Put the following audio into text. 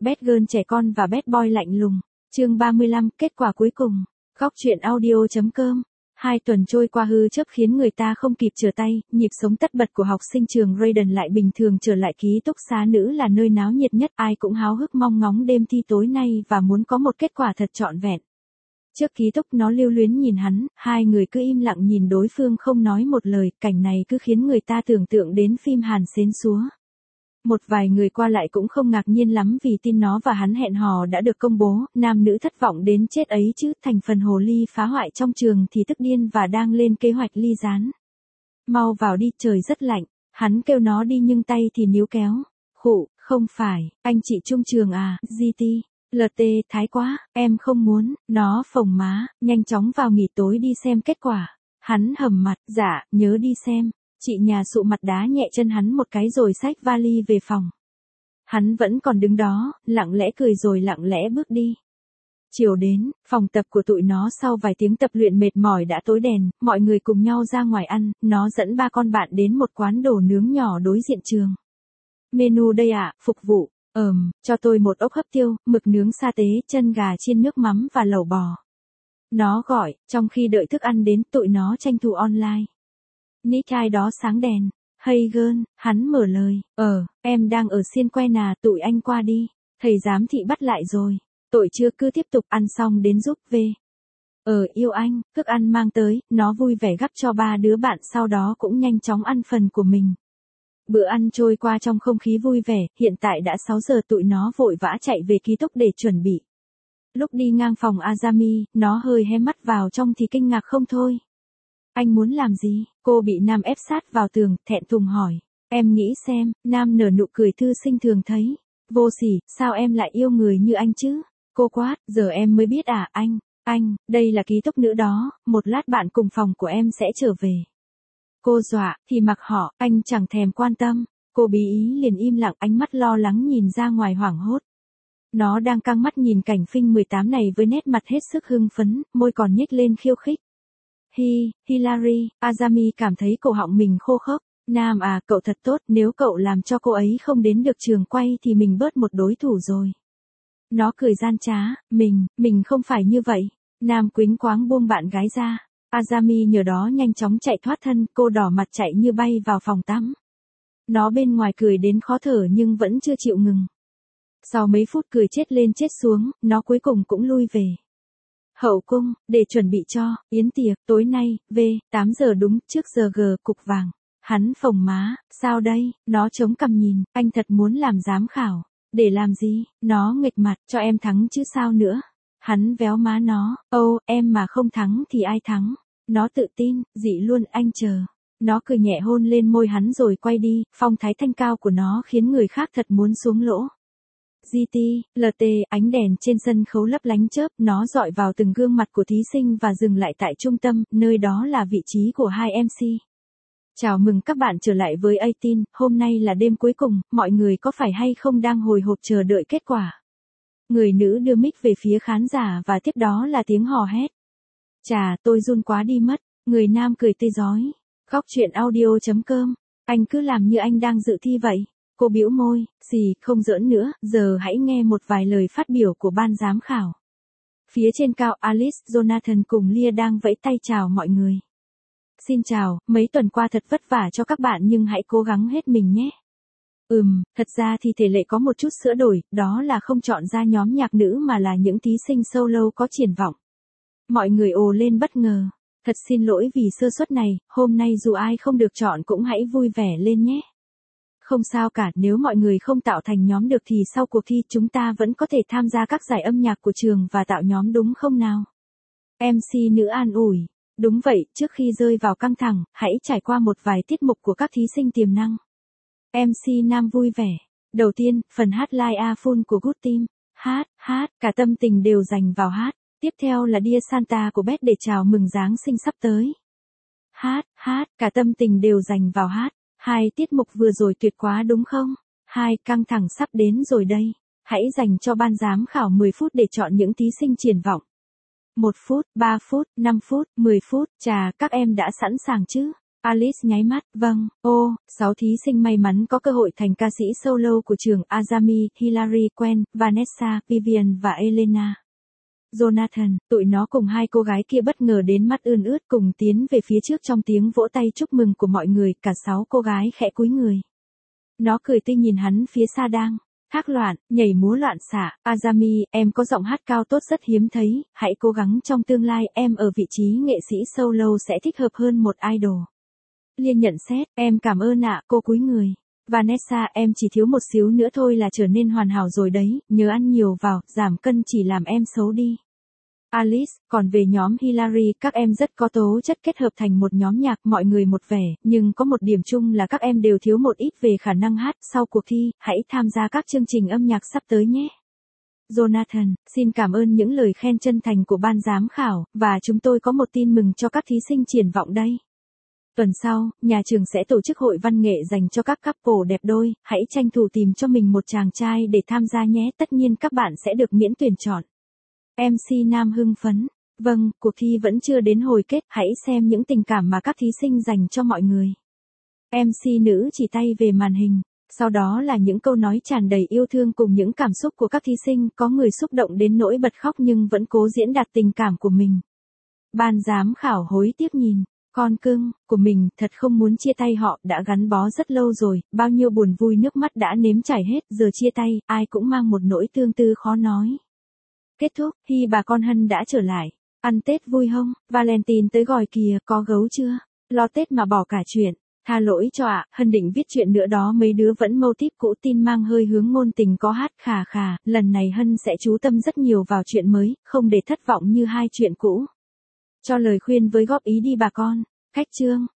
Bad Girl trẻ con và Bad Boy lạnh lùng. Chương 35, kết quả cuối cùng. Góc truyện audio.com. 2 tuần trôi qua hư chớp khiến người ta không kịp trở tay, nhịp sống tất bật của học sinh trường Raiden lại bình thường trở lại. Ký túc xá nữ là nơi náo nhiệt nhất, ai cũng háo hức mong ngóng đêm thi tối nay và muốn có một kết quả thật trọn vẹn. Trước ký túc nó lưu luyến nhìn hắn, hai người cứ im lặng nhìn đối phương không nói một lời, cảnh này cứ khiến người ta tưởng tượng đến phim Hàn Xến Xúa. Một vài người qua lại cũng không ngạc nhiên lắm vì tin nó và hắn hẹn hò đã được công bố, nam nữ thất vọng đến chết ấy chứ, thành phần hồ ly phá hoại trong trường thì tức điên và đang lên kế hoạch ly gián. Mau vào đi, trời rất lạnh, hắn kêu nó đi nhưng tay thì níu kéo. Khụ, không phải, anh chị chung trường à, GT. LT, thái quá, em không muốn, nó phồng má, nhanh chóng vào nghỉ tối đi xem kết quả. Hắn hầm mặt, dạ, nhớ đi xem. Chị nhà sụ mặt đá nhẹ chân hắn một cái rồi xách vali về phòng. Hắn vẫn còn đứng đó, lặng lẽ cười rồi lặng lẽ bước đi. Chiều đến, phòng tập của tụi nó sau vài tiếng tập luyện mệt mỏi đã tối đèn, mọi người cùng nhau ra ngoài ăn, nó dẫn 3 con bạn đến một quán đồ nướng nhỏ đối diện trường. Menu đây ạ, phục vụ. Cho tôi một ốc hấp tiêu, mực nướng sa tế, chân gà chiên nước mắm và lẩu bò. Nó gọi, trong khi đợi thức ăn đến, tụi nó tranh thủ online. Nick ai đó sáng đèn. Hey girl, hắn mở lời. Em đang ở xiên que nà, tụi anh qua đi. Thầy giám thị bắt lại rồi. Tội chưa, cứ tiếp tục ăn xong đến giúp về. Yêu anh, thức ăn mang tới, nó vui vẻ gắp cho 3 đứa bạn sau đó cũng nhanh chóng ăn phần của mình. Bữa ăn trôi qua trong không khí vui vẻ, hiện tại đã 6 giờ tụi nó vội vã chạy về ký túc để chuẩn bị. Lúc đi ngang phòng Azami, nó hơi hé mắt vào trong thì kinh ngạc không thôi. Anh muốn làm gì? Cô bị Nam ép sát vào tường, thẹn thùng hỏi. Em nghĩ xem, Nam nở nụ cười thư sinh thường thấy. Vô sỉ, sao em lại yêu người như anh chứ? Cô quát, giờ em mới biết à, anh, đây là ký túc nữ đó, một lát bạn cùng phòng của em sẽ trở về. Cô dọa, thì mặc họ, anh chẳng thèm quan tâm. Cô bí ý liền im lặng, ánh mắt lo lắng nhìn ra ngoài hoảng hốt. Nó đang căng mắt nhìn cảnh phim 18 này với nét mặt hết sức hưng phấn, môi còn nhếch lên khiêu khích. Hilary, Azami cảm thấy cổ họng mình khô khốc. Nam à, cậu thật tốt, nếu cậu làm cho cô ấy không đến được trường quay thì mình bớt một đối thủ rồi. Nó cười gian trá, mình không phải như vậy. Nam quýnh quáng buông bạn gái ra. Azami nhờ đó nhanh chóng chạy thoát thân, cô đỏ mặt chạy như bay vào phòng tắm. Nó bên ngoài cười đến khó thở nhưng vẫn chưa chịu ngừng. Sau mấy phút cười chết lên chết xuống, nó cuối cùng cũng lui về. Hậu cung, để chuẩn bị cho yến tiệc tối nay, 8 giờ đúng, trước giờ cục vàng. Hắn phồng má, sao đây? Nó chống cằm nhìn, anh thật muốn làm giám khảo. Để làm gì? Nó nghịch mặt, cho em thắng chứ sao nữa. Hắn véo má nó, em mà không thắng thì ai thắng? Nó tự tin, dị luôn, anh chờ. Nó cười nhẹ hôn lên môi hắn rồi quay đi, phong thái thanh cao của nó khiến người khác thật muốn xuống lỗ. GT, LT, ánh đèn trên sân khấu lấp lánh chớp, nó dọi vào từng gương mặt của thí sinh và dừng lại tại trung tâm, nơi đó là vị trí của 2 MC. Chào mừng các bạn trở lại với 18, hôm nay là đêm cuối cùng, mọi người có phải hay không đang hồi hộp chờ đợi kết quả? Người nữ đưa mic về phía khán giả và tiếp đó là tiếng hò hét. Chà, tôi run quá đi mất, người nam cười tươi rói. Góc truyện audio.com, anh cứ làm như anh đang dự thi vậy. Cô bĩu môi, gì, không giỡn nữa, giờ hãy nghe một vài lời phát biểu của ban giám khảo. Phía trên cao Alice, Jonathan cùng Lia đang vẫy tay chào mọi người. Xin chào, mấy tuần qua thật vất vả cho các bạn nhưng hãy cố gắng hết mình nhé. Thật ra thì thể lệ có một chút sửa đổi, đó là không chọn ra nhóm nhạc nữ mà là những thí sinh solo có triển vọng. Mọi người ồ lên bất ngờ. Thật xin lỗi vì sơ suất này, hôm nay dù ai không được chọn cũng hãy vui vẻ lên nhé. Không sao cả, nếu mọi người không tạo thành nhóm được thì sau cuộc thi chúng ta vẫn có thể tham gia các giải âm nhạc của trường và tạo nhóm đúng không nào? MC nữ an ủi. Đúng vậy, trước khi rơi vào căng thẳng, hãy trải qua một vài tiết mục của các thí sinh tiềm năng. MC nam vui vẻ. Đầu tiên, phần hát live a full của Good Team. Hát, cả tâm tình đều dành vào hát. Tiếp theo là Dear Santa của Beth để chào mừng Giáng sinh sắp tới. Hát, cả tâm tình đều dành vào hát. 2 tiết mục vừa rồi tuyệt quá đúng không? 2 căng thẳng sắp đến rồi đây. Hãy dành cho ban giám khảo 10 phút để chọn những thí sinh triển vọng. 1 phút, 3 phút, 5 phút, 10 phút, chà, các em đã sẵn sàng chứ? Alice nháy mắt, vâng, 6 thí sinh may mắn có cơ hội thành ca sĩ solo của trường Azami, Hillary, Gwen, Vanessa, Vivian và Elena. Jonathan, tụi nó cùng hai cô gái kia bất ngờ đến mắt ươn ướt cùng tiến về phía trước trong tiếng vỗ tay chúc mừng của mọi người, cả 6 cô gái khẽ cúi người. Nó cười tươi nhìn hắn phía xa đang thác loạn, nhảy múa loạn xạ. Azami, em có giọng hát cao tốt rất hiếm thấy, hãy cố gắng trong tương lai em ở vị trí nghệ sĩ solo sẽ thích hợp hơn một idol. Liên nhận xét, em cảm ơn ạ, cô cúi người. Vanessa, em chỉ thiếu một xíu nữa thôi là trở nên hoàn hảo rồi đấy, nhớ ăn nhiều vào, giảm cân chỉ làm em xấu đi. Alice, còn về nhóm Hillary, các em rất có tố chất kết hợp thành một nhóm nhạc mọi người một vẻ, nhưng có một điểm chung là các em đều thiếu một ít về khả năng hát. Sau cuộc thi, hãy tham gia các chương trình âm nhạc sắp tới nhé. Jonathan, xin cảm ơn những lời khen chân thành của ban giám khảo, và chúng tôi có một tin mừng cho các thí sinh triển vọng đây. Tuần sau, nhà trường sẽ tổ chức hội văn nghệ dành cho các couple đẹp đôi, hãy tranh thủ tìm cho mình một chàng trai để tham gia nhé, tất nhiên các bạn sẽ được miễn tuyển chọn. MC Nam hưng phấn. Vâng, cuộc thi vẫn chưa đến hồi kết, hãy xem những tình cảm mà các thí sinh dành cho mọi người. MC nữ chỉ tay về màn hình, sau đó là những câu nói tràn đầy yêu thương cùng những cảm xúc của các thí sinh, có người xúc động đến nỗi bật khóc nhưng vẫn cố diễn đạt tình cảm của mình. Ban giám khảo hối tiếc nhìn con cưng của mình, thật không muốn chia tay họ, đã gắn bó rất lâu rồi, bao nhiêu buồn vui nước mắt đã nếm trải hết, giờ chia tay, ai cũng mang một nỗi tương tư khó nói. Kết thúc, Hi bà con Hân đã trở lại. Ăn Tết vui không? Valentine tới gọi kìa, có gấu chưa? Lo Tết mà bỏ cả chuyện. Tha lỗi cho ạ, Hân định viết chuyện nữa đó, mấy đứa vẫn mâu típ cũ, tin mang hơi hướng ngôn tình có hát khà khà, lần này Hân sẽ chú tâm rất nhiều vào chuyện mới, không để thất vọng như hai chuyện cũ. Cho lời khuyên với góp ý đi bà con. Khách chương.